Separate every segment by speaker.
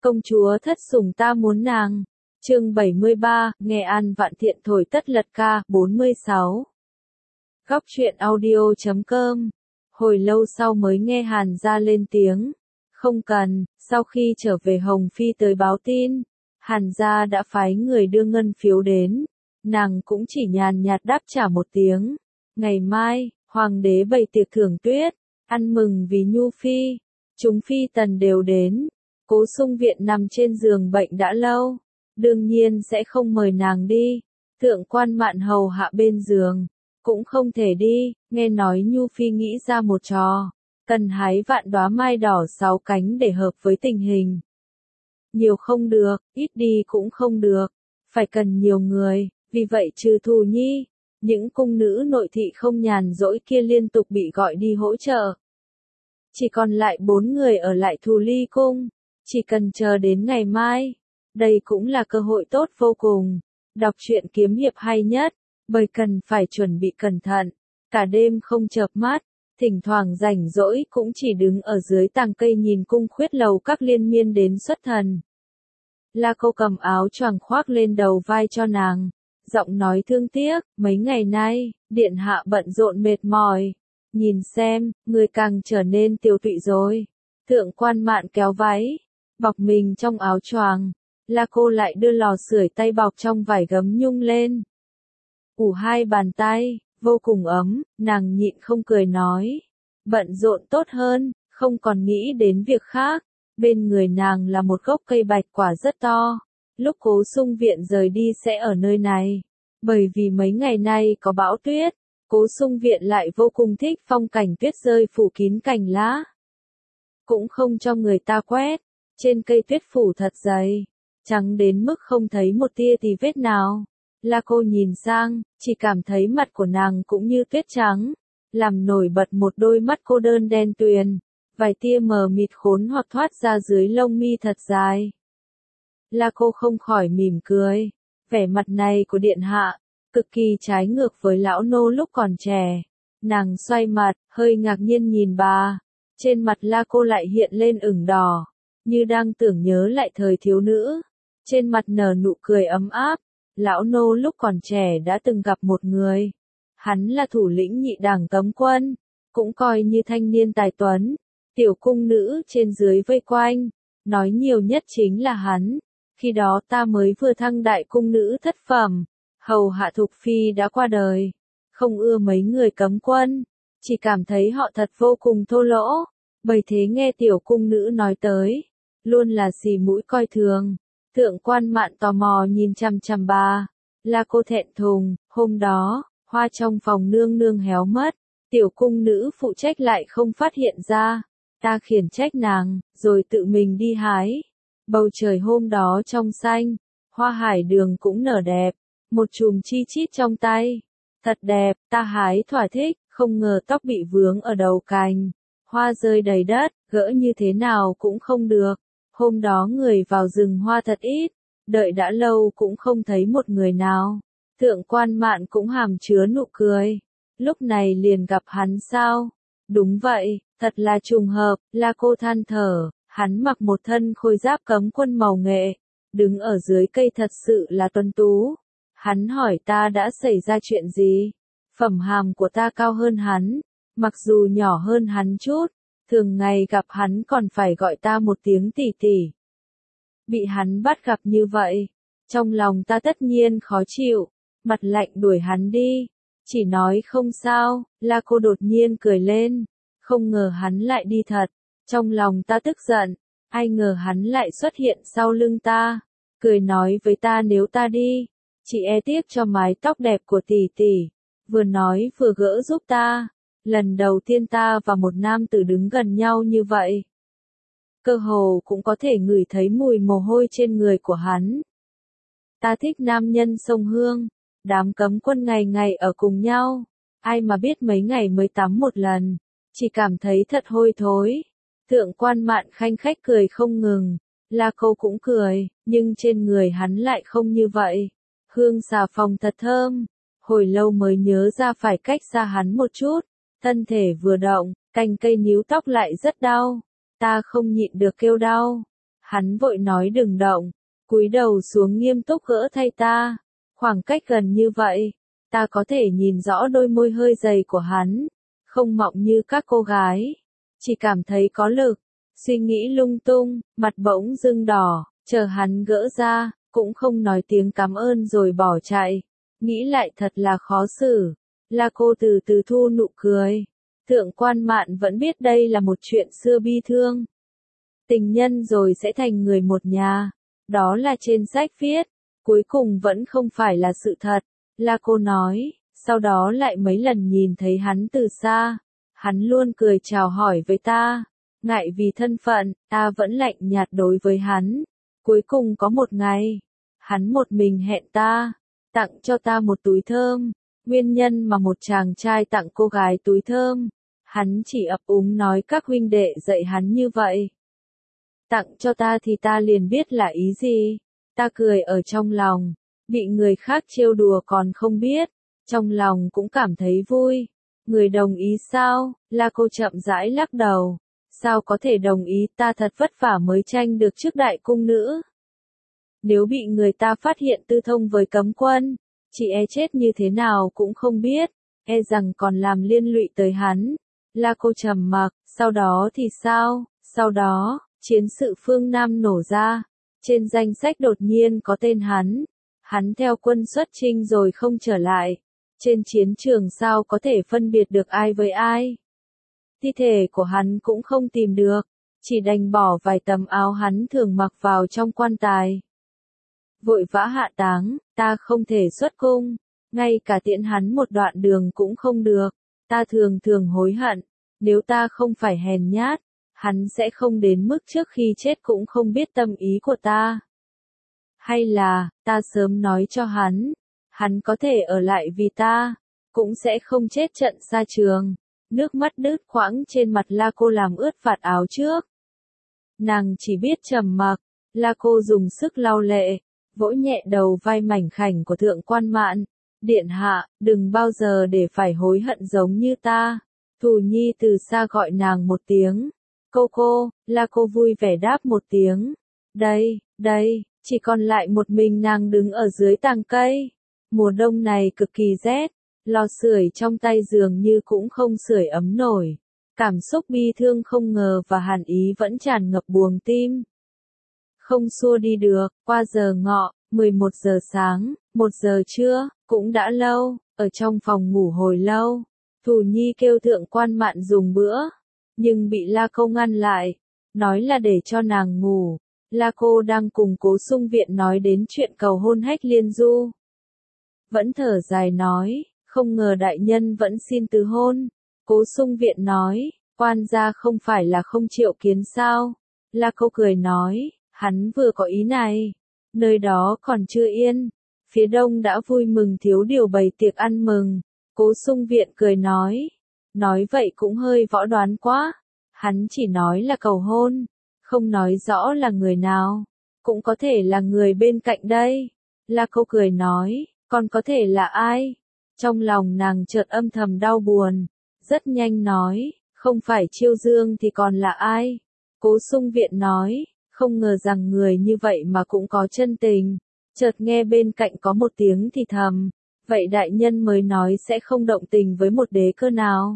Speaker 1: Công chúa thất sủng ta muốn nàng. Chương 73, nghe An Vạn Thiện thổi tất lật ca, 46. Góc truyện audio.com. Hồi lâu sau mới nghe Hàn gia lên tiếng. Không cần, sau khi trở về Hồng Phi tới báo tin, Hàn gia đã phái người đưa ngân phiếu đến. Nàng cũng chỉ nhàn nhạt đáp trả một tiếng. Ngày mai, hoàng đế bày tiệc thưởng tuyết, ăn mừng vì Nhu Phi. Chúng phi tần đều đến. Cố Sung Viện nằm trên giường bệnh đã lâu, đương nhiên sẽ không mời nàng đi. Thượng quan Mạn hầu hạ bên giường, cũng không thể đi. Nghe nói Nhu Phi nghĩ ra một trò, cần hái vạn đóa mai đỏ 6 cánh để hợp với tình hình. Nhiều không được, ít đi cũng không được, phải cần nhiều người. Vì vậy trừ Thù Nhi, những cung nữ nội thị không nhàn rỗi kia liên tục bị gọi đi hỗ trợ. Chỉ còn lại 4 người ở lại Thù Ly cung. Chỉ cần chờ đến ngày mai, đây cũng là cơ hội tốt vô cùng. Đọc truyện kiếm hiệp hay nhất, bởi cần phải chuẩn bị cẩn thận, cả đêm không chợp mắt, thỉnh thoảng rảnh rỗi cũng chỉ đứng ở dưới tàng cây nhìn cung khuyết lầu các liên miên đến xuất thần. La Cô cầm áo choàng khoác lên đầu vai cho nàng, giọng nói thương tiếc, mấy ngày nay, điện hạ bận rộn mệt mỏi, nhìn xem, người càng trở nên tiều tụy rồi. Thượng quan Mạn kéo váy, bọc mình trong áo choàng, La Cô lại đưa lò sưởi tay bọc trong vải gấm nhung lên. Ủ hai bàn tay, vô cùng ấm, nàng nhịn không cười nói. Bận rộn tốt hơn, không còn nghĩ đến việc khác. Bên người nàng là một gốc cây bạch quả rất to. Lúc Cố Sung Viện rời đi sẽ ở nơi này. Bởi vì mấy ngày nay có bão tuyết, Cố Sung Viện lại vô cùng thích phong cảnh tuyết rơi phủ kín cành lá. Cũng không cho người ta quét. Trên cây tuyết phủ thật dày, trắng đến mức không thấy một tia tì vết nào. La Cô nhìn sang, chỉ cảm thấy mặt của nàng cũng như tuyết trắng, làm nổi bật một đôi mắt cô đơn đen tuyền, vài tia mờ mịt khốn hoặc thoát ra dưới lông mi thật dài. La Cô không khỏi mỉm cười, vẻ mặt này của điện hạ, cực kỳ trái ngược với lão nô lúc còn trẻ. Nàng xoay mặt, hơi ngạc nhiên nhìn bà, trên mặt La Cô lại hiện lên ửng đỏ, như đang tưởng nhớ lại thời thiếu nữ, trên mặt nở nụ cười ấm áp. Lão nô lúc còn trẻ đã từng gặp một người, hắn là thủ lĩnh nhị đảng cấm quân, cũng coi như thanh niên tài tuấn, tiểu cung nữ trên dưới vây quanh, nói nhiều nhất chính là hắn. Khi đó ta mới vừa thăng đại cung nữ thất phẩm, hầu hạ Thục Phi đã qua đời, không ưa mấy người cấm quân, chỉ cảm thấy họ thật vô cùng thô lỗ, bởi thế nghe tiểu cung nữ nói tới, luôn là xì mũi coi thường. Thượng quan Mạn tò mò nhìn chằm chằm bà, La Cô thẹn thùng. Hôm đó, hoa trong phòng nương nương héo mất, tiểu cung nữ phụ trách lại không phát hiện ra, ta khiển trách nàng, rồi tự mình đi hái. Bầu trời hôm đó trong xanh, hoa hải đường cũng nở đẹp, một chùm chi chít trong tay, thật đẹp, ta hái thỏa thích, không ngờ tóc bị vướng ở đầu cành, hoa rơi đầy đất, gỡ như thế nào cũng không được. Hôm đó người vào rừng hoa thật ít, đợi đã lâu cũng không thấy một người nào. Thượng quan Mạn cũng hàm chứa nụ cười. Lúc này liền gặp hắn sao? Đúng vậy, thật là trùng hợp. La Cô than thở, hắn mặc một thân khôi giáp cấm quân màu nghệ, đứng ở dưới cây thật sự là tuấn tú. Hắn hỏi ta đã xảy ra chuyện gì? Phẩm hàm của ta cao hơn hắn, mặc dù nhỏ hơn hắn chút. Thường ngày gặp hắn còn phải gọi ta một tiếng tỷ tỷ. Bị hắn bắt gặp như vậy, trong lòng ta tất nhiên khó chịu, mặt lạnh đuổi hắn đi, chỉ nói không sao. La Cô đột nhiên cười lên, không ngờ hắn lại đi thật, trong lòng ta tức giận, ai ngờ hắn lại xuất hiện sau lưng ta, cười nói với ta nếu ta đi, chỉ e tiếc cho mái tóc đẹp của tỷ tỷ, vừa nói vừa gỡ giúp ta. Lần đầu tiên ta và một nam tử đứng gần nhau như vậy. Cơ hồ cũng có thể ngửi thấy mùi mồ hôi trên người của hắn. Ta thích nam nhân sông Hương, đám cấm quân ngày ngày ở cùng nhau. Ai mà biết mấy ngày mới tắm một lần, chỉ cảm thấy thật hôi thối. Thượng quan Mạn khanh khách cười không ngừng, La Cô cũng cười, nhưng trên người hắn lại không như vậy. Hương xà phòng thật thơm, hồi lâu mới nhớ ra phải cách xa hắn một chút. Thân thể vừa động, cành cây níu tóc lại rất đau. Ta không nhịn được kêu đau. Hắn vội nói đừng động, cúi đầu xuống nghiêm túc gỡ thay ta. Khoảng cách gần như vậy, ta có thể nhìn rõ đôi môi hơi dày của hắn, không mọng như các cô gái, chỉ cảm thấy có lực. Suy nghĩ lung tung, mặt bỗng dưng đỏ, chờ hắn gỡ ra, cũng không nói tiếng cảm ơn rồi bỏ chạy. Nghĩ lại thật là khó xử. La cô từ từ thu nụ cười. Thượng quan Mạn vẫn biết đây là một chuyện xưa bi thương. Tình nhân rồi sẽ thành người một nhà. Đó là trên sách viết. Cuối cùng vẫn không phải là sự thật. La cô nói. Sau đó lại mấy lần nhìn thấy hắn từ xa. Hắn luôn cười chào hỏi với ta. Ngại vì thân phận, ta vẫn lạnh nhạt đối với hắn. Cuối cùng có một ngày, hắn một mình hẹn ta, tặng cho ta một túi thơm. Nguyên nhân mà một chàng trai tặng cô gái túi thơm, hắn chỉ ấp úng nói các huynh đệ dạy hắn như vậy. Tặng cho ta thì ta liền biết là ý gì. Ta cười ở trong lòng, bị người khác trêu đùa còn không biết, trong lòng cũng cảm thấy vui. Người đồng ý sao? La cô chậm rãi lắc đầu. Sao có thể đồng ý, ta thật vất vả mới tranh được chức đại cung nữ. Nếu bị người ta phát hiện tư thông với cấm quân, chị e chết như thế nào cũng không biết, e rằng còn làm liên lụy tới hắn. La cô trầm mặc, sau đó thì sao? Sau đó, chiến sự phương Nam nổ ra, trên danh sách đột nhiên có tên hắn. Hắn theo quân xuất chinh rồi không trở lại. Trên chiến trường sao có thể phân biệt được ai với ai? Thi thể của hắn cũng không tìm được, chỉ đành bỏ vài tấm áo hắn thường mặc vào trong quan tài. Vội vã hạ táng, ta không thể xuất cung, ngay cả tiễn hắn một đoạn đường cũng không được. Ta thường thường hối hận, nếu ta không phải hèn nhát, hắn sẽ không đến mức trước khi chết cũng không biết tâm ý của ta. Hay là, ta sớm nói cho hắn có thể ở lại vì ta, cũng sẽ không chết trận xa trường. Nước mắt đứt quãng trên mặt La cô làm ướt vạt áo trước. Nàng chỉ biết trầm mặc. La cô dùng sức lau lệ, vỗ nhẹ đầu vai mảnh khảnh của thượng quan Mạn. Điện hạ, đừng bao giờ để phải hối hận giống như ta. Thù Nhi từ xa gọi nàng một tiếng. Cô, La cô vui vẻ đáp một tiếng. Đây, chỉ còn lại một mình nàng đứng ở dưới tàng cây. Mùa đông này cực kỳ rét. Lò sưởi trong tay dường như cũng không sưởi ấm nổi. Cảm xúc bi thương không ngờ và hàn ý vẫn tràn ngập buồng tim. Không xua đi được, qua giờ ngọ, 11 giờ sáng, 1 giờ trưa, cũng đã lâu, ở trong phòng ngủ hồi lâu. Thù Nhi kêu thượng quan Mạn dùng bữa, nhưng bị La cô ngăn lại, nói là để cho nàng ngủ. La cô đang cùng Cố Sung Viện nói đến chuyện cầu hôn Hách Liên Du. Vẫn thở dài nói. Không ngờ đại nhân vẫn xin từ hôn. Cố Sung Viện nói, quan gia không phải là không triệu kiến sao? La cô cười nói, hắn vừa có ý này. Nơi đó còn chưa yên. Phía đông đã vui mừng thiếu điều bày tiệc ăn mừng. Cố Sung Viện cười nói vậy cũng hơi võ đoán quá. Hắn chỉ nói là cầu hôn, không nói rõ là người nào. Cũng có thể là người bên cạnh đây. La cô cười nói, còn có thể là ai? Trong lòng nàng chợt âm thầm đau buồn, rất nhanh nói, không phải Chiêu Dương thì còn là ai? Cố Sung Viện nói, không ngờ rằng người như vậy mà cũng có chân tình. Chợt nghe bên cạnh có một tiếng thì thầm, vậy đại nhân mới nói sẽ không động tình với một đế cơ nào?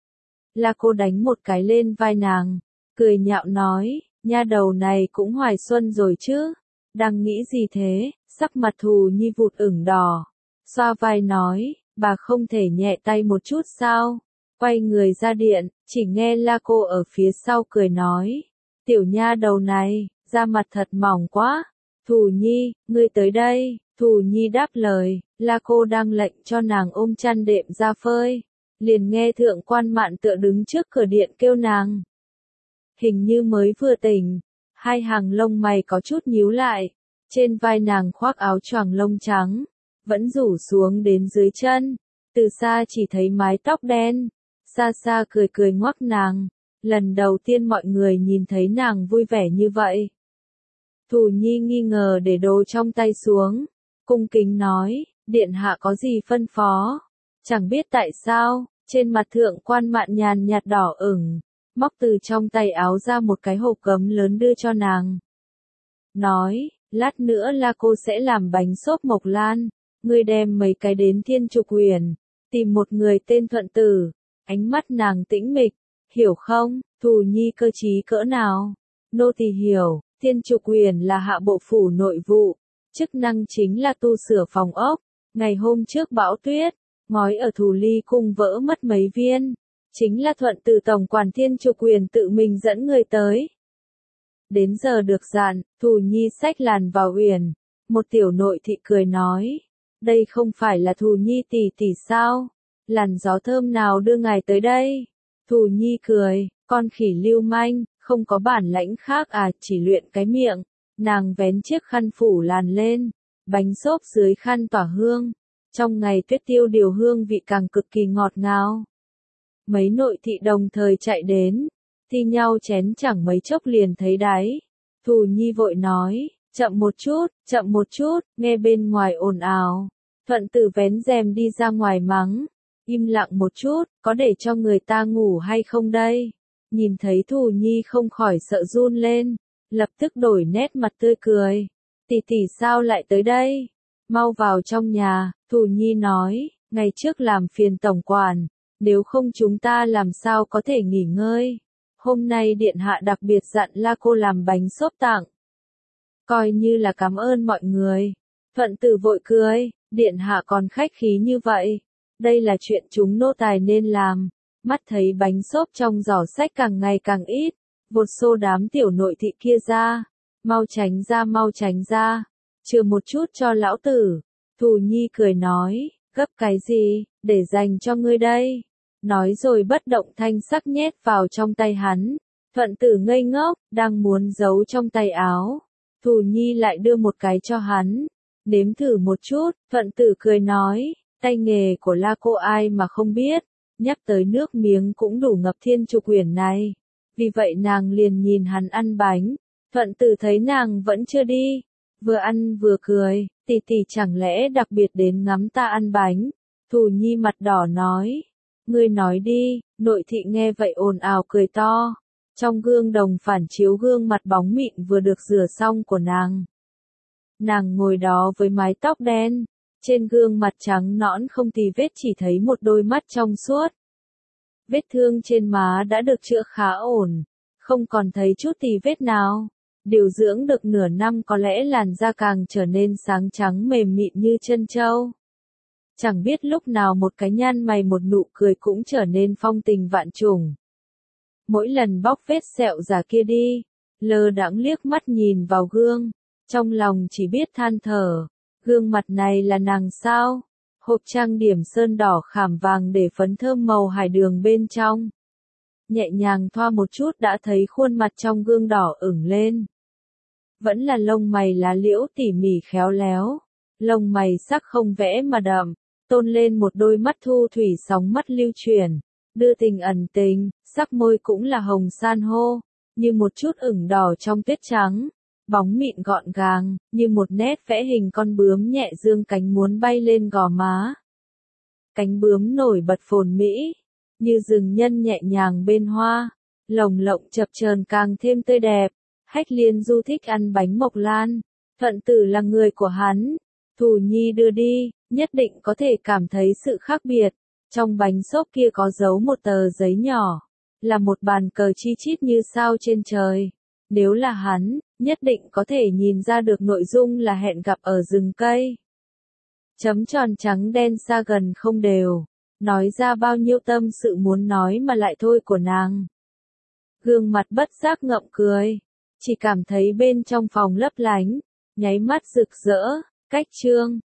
Speaker 1: La cô đánh một cái lên vai nàng, cười nhạo nói, nha đầu này cũng hoài xuân rồi chứ? Đang nghĩ gì thế? Sắc mặt Thù Nhi vụt ửng đỏ, xoa vai nói, bà không thể nhẹ tay một chút sao? Quay người ra điện, chỉ nghe La cô ở phía sau cười nói, tiểu nha đầu này, da mặt thật mỏng quá. Thù Nhi, ngươi tới đây. Thù Nhi đáp lời, La cô đang lệnh cho nàng ôm chăn đệm ra phơi. Liền nghe thượng quan Mạn tựa đứng trước cửa điện kêu nàng. Hình như mới vừa tỉnh, hai hàng lông mày có chút nhíu lại. Trên vai nàng khoác áo choàng lông trắng, vẫn rủ xuống đến dưới chân. Từ xa chỉ thấy mái tóc đen, xa xa cười ngoắc nàng. Lần đầu tiên mọi người nhìn thấy nàng vui vẻ như vậy. Thù Nhi nghi ngờ để đồ trong tay xuống, cung kính nói, điện hạ có gì phân phó? Chẳng biết tại sao, trên mặt thượng quan Mạn nhàn nhạt đỏ ửng, móc từ trong tay áo ra một cái hộp gấm lớn đưa cho nàng. nói, lát nữa là cô sẽ làm bánh xốp Mộc Lan, ngươi đem mấy cái đến Thiên Trục Huyền, tìm một người tên Thuận Tử. Ánh mắt nàng tĩnh mịch, hiểu không, Thù Nhi cơ trí cỡ nào? Nô tỳ hiểu, Thiên Trục Huyền là hạ bộ phủ nội vụ, chức năng chính là tu sửa phòng ốc. Ngày hôm trước bão tuyết, ngói ở Thù Ly cung vỡ mất mấy viên, chính là Thuận Tử tổng quản Thiên Trục Huyền tự mình dẫn người tới. Đến giờ được dặn, Thù Nhi xách làn vào huyền, một tiểu nội thị cười nói, đây không phải là Thù Nhi tỷ tỷ sao? Làn gió thơm nào đưa ngài tới đây? Thù Nhi cười, con khỉ lưu manh, không có bản lãnh khác à, chỉ luyện cái miệng. Nàng vén chiếc khăn phủ làn lên, bánh xốp dưới khăn tỏa hương. Trong ngày tuyết tiêu điều hương vị càng cực kỳ ngọt ngào. Mấy nội thị đồng thời chạy đến, thi nhau chén chẳng mấy chốc liền thấy đáy. Thù Nhi vội nói, chậm một chút, nghe bên ngoài ồn ào. Thuận Tử vén rèm đi ra ngoài mắng, im lặng một chút, có để cho người ta ngủ hay không đây? Nhìn thấy Thù Nhi không khỏi sợ run lên, lập tức đổi nét mặt tươi cười. Tỷ tỷ sao lại tới đây? Mau vào trong nhà, Thù Nhi nói, ngày trước làm phiền tổng quản, nếu không chúng ta làm sao có thể nghỉ ngơi. Hôm nay điện hạ đặc biệt dặn là cô làm bánh xốp tặng. Coi như là cảm ơn mọi người. Thuận Tử vội cười, điện hạ còn khách khí như vậy. Đây là chuyện chúng nô tài nên làm. Mắt thấy bánh xốp trong giỏ sách càng ngày càng ít, vột xô đám tiểu nội thị kia ra. Mau tránh ra. Chừa một chút cho lão tử. Thù Nhi cười nói, gấp cái gì, để dành cho ngươi đây. Nói rồi bất động thanh sắc nhét vào trong tay hắn. Thuận Tử ngây ngốc, đang muốn giấu trong tay áo. Thù Nhi lại đưa một cái cho hắn. Nếm thử một chút, Thuận Tử cười nói, tay nghề của La cô ai mà không biết. Nhắc tới nước miếng cũng đủ ngập Thiên Trục Huyền này. Vì vậy nàng liền nhìn hắn ăn bánh. Thuận Tử thấy nàng vẫn chưa đi, vừa ăn vừa cười, tỷ tỷ chẳng lẽ đặc biệt đến ngắm ta ăn bánh. Thù Nhi mặt đỏ nói, ngươi nói đi. Nội thị nghe vậy ồn ào cười to. Trong gương đồng phản chiếu gương mặt bóng mịn vừa được rửa xong của nàng. Nàng ngồi đó với mái tóc đen, trên gương mặt trắng nõn không tì vết, chỉ thấy một đôi mắt trong suốt. Vết thương trên má đã được chữa khá ổn, không còn thấy chút tì vết nào. Điều dưỡng được nửa năm có lẽ làn da càng trở nên sáng trắng mềm mịn như chân trâu. Chẳng biết lúc nào một cái nhăn mày một nụ cười cũng trở nên phong tình vạn trùng. Mỗi lần bóc vết sẹo giả kia đi, lơ đãng liếc mắt nhìn vào gương, trong lòng chỉ biết than thở, gương mặt này là nàng sao? Hộp trang điểm sơn đỏ khảm vàng để phấn thơm màu hải đường bên trong. Nhẹ nhàng thoa một chút đã thấy khuôn mặt trong gương đỏ ửng lên. Vẫn là lông mày lá liễu tỉ mỉ khéo léo, lông mày sắc không vẽ mà đậm, tôn lên một đôi mắt thu thủy sóng mắt lưu chuyển, đưa tình ẩn tình, sắc môi cũng là hồng san hô, như một chút ửng đỏ trong tuyết trắng, bóng mịn gọn gàng, như một nét vẽ hình con bướm nhẹ dương cánh muốn bay lên gò má. Cánh bướm nổi bật phồn mỹ, như rừng nhân nhẹ nhàng bên hoa, lồng lộng chập chờn càng thêm tươi đẹp. Hách Liên Du thích ăn bánh Mộc Lan, Thuận Tử là người của hắn. Thù Nhi đưa đi, nhất định có thể cảm thấy sự khác biệt. Trong bánh xốp kia có giấu một tờ giấy nhỏ, là một bàn cờ chi chít như sao trên trời. Nếu là hắn, nhất định có thể nhìn ra được nội dung là hẹn gặp ở rừng cây. Chấm tròn trắng đen xa gần không đều, nói ra bao nhiêu tâm sự muốn nói mà lại thôi của nàng. Gương mặt bất giác ngậm cười, chỉ cảm thấy bên trong phòng lấp lánh, nháy mắt rực rỡ. Cách chương